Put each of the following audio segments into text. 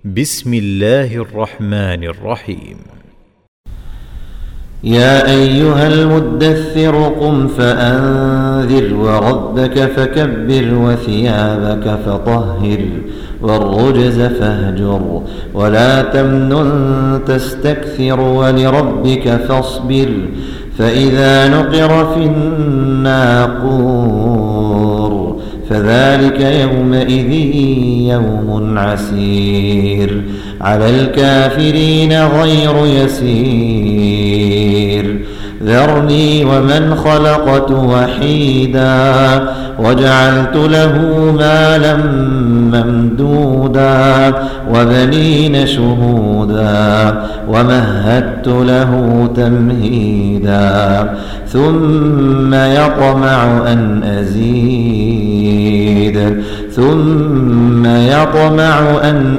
بسم الله الرحمن الرحيم. يا أيها المدثر قم فأنذر وربك فكبر وثيابك فطهر والرجز فاهجر ولا تمنن تستكثر ولربك فاصبر فإذا نقر في الناقور فذلك يومئذ يوم عسير على الكافرين غير يسير ذرني ومن خلقت وحيدا وجعلت له مالا ممدودا وبنين شهودا ومهدت له تمهيدا ثم يطمع أن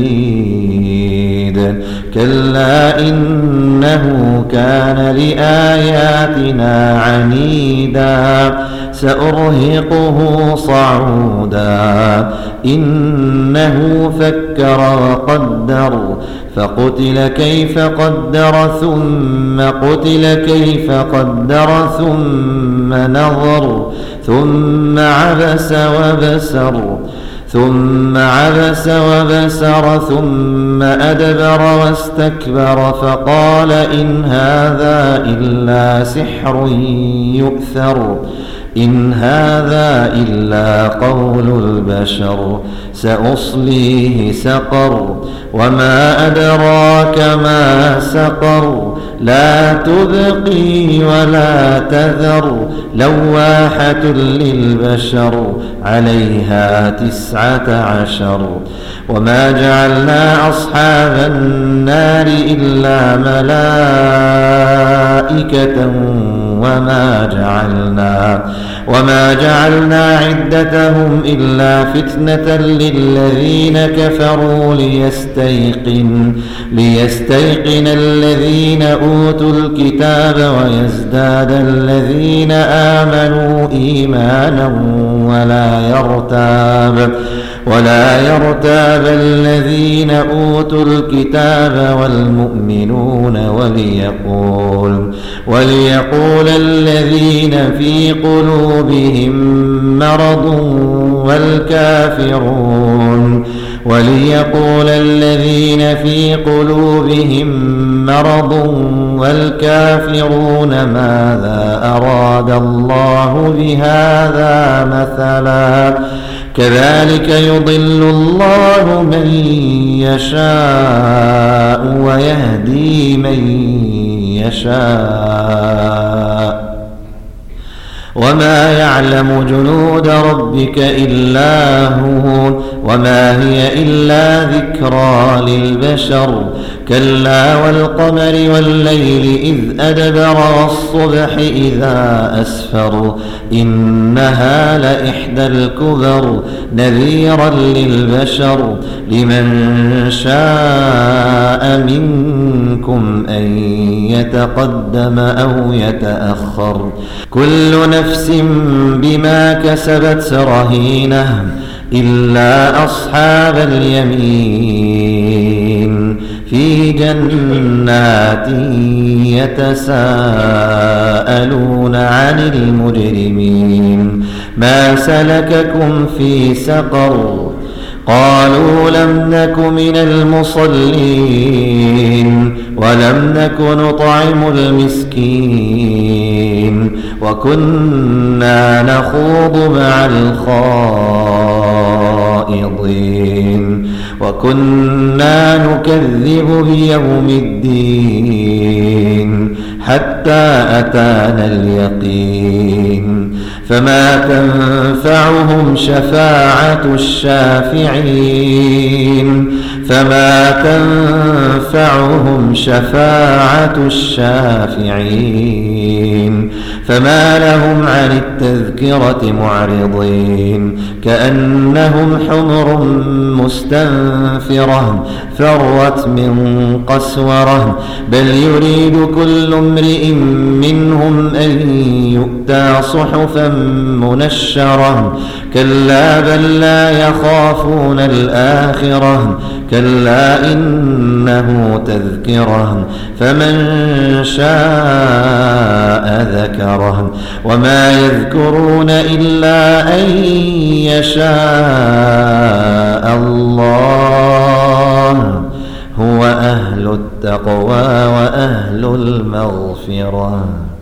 أزيد كلا إنه كان لآياتنا عنيدا سأرهقه صعودا إنه فكر وقدر فقتل كيف قدر ثم قتل كيف قدر ثم نظر ثم عبس وبسر ثم أدبر واستكبر فقال إن هذا إلا سحر يؤثر إن هذا إلا قول البشر سأصليه سقر وما أدراك ما سقر لا تبقي ولا تذر لواحة للبشر عليها 19 وما جعلنا أصحاب النار إلا ملائكة وما جعلنا عدتهم إلا فتنة للذين كفروا ليستيقن الذين أوتوا الكتاب ويزداد الذين آمنوا إيمانا ولا يرتاب الذين أوتوا الكتاب والمؤمنون وليقول الذين في قلوبهم مرض والكافرون ماذا أراد الله بهذا مثلا كذلك يضل الله من يشاء ويهدي من يشاء وما يعلم جنود ربك إلا هو وما هي إلا ذكرى للبشر كلا والقمر والليل إذ أدبر والصبح إذا أسفر إنها لإحدى الكبر نذيرا للبشر لمن شاء منكم أن يتقدم أو يتأخر كل نفس بما كسبت رهينة إلا أصحاب اليمين في جنات يتساءلون عن المجرمين ما سلككم في سقر قالوا لم نك من المصلين ولم نك نطعم المسكين وكنا نخوض مع الخائضين وكنا نكذب بيوم الدين حتى أتانا اليقين فما تنفعهم شفاعة الشافعين فما لهم عن التذكرة معرضين كأنهم حمر مستنفرة فرت من قسورة بل يريد كل امرئ منهم أن يؤتى صحفا منشرة كلا بل لا يخافون الآخرة كلا إنه تذكرة فمن شاء ذكره وما يذكرون إلا أن يشاء الله هو أهل التقوى وأهل المغفرة.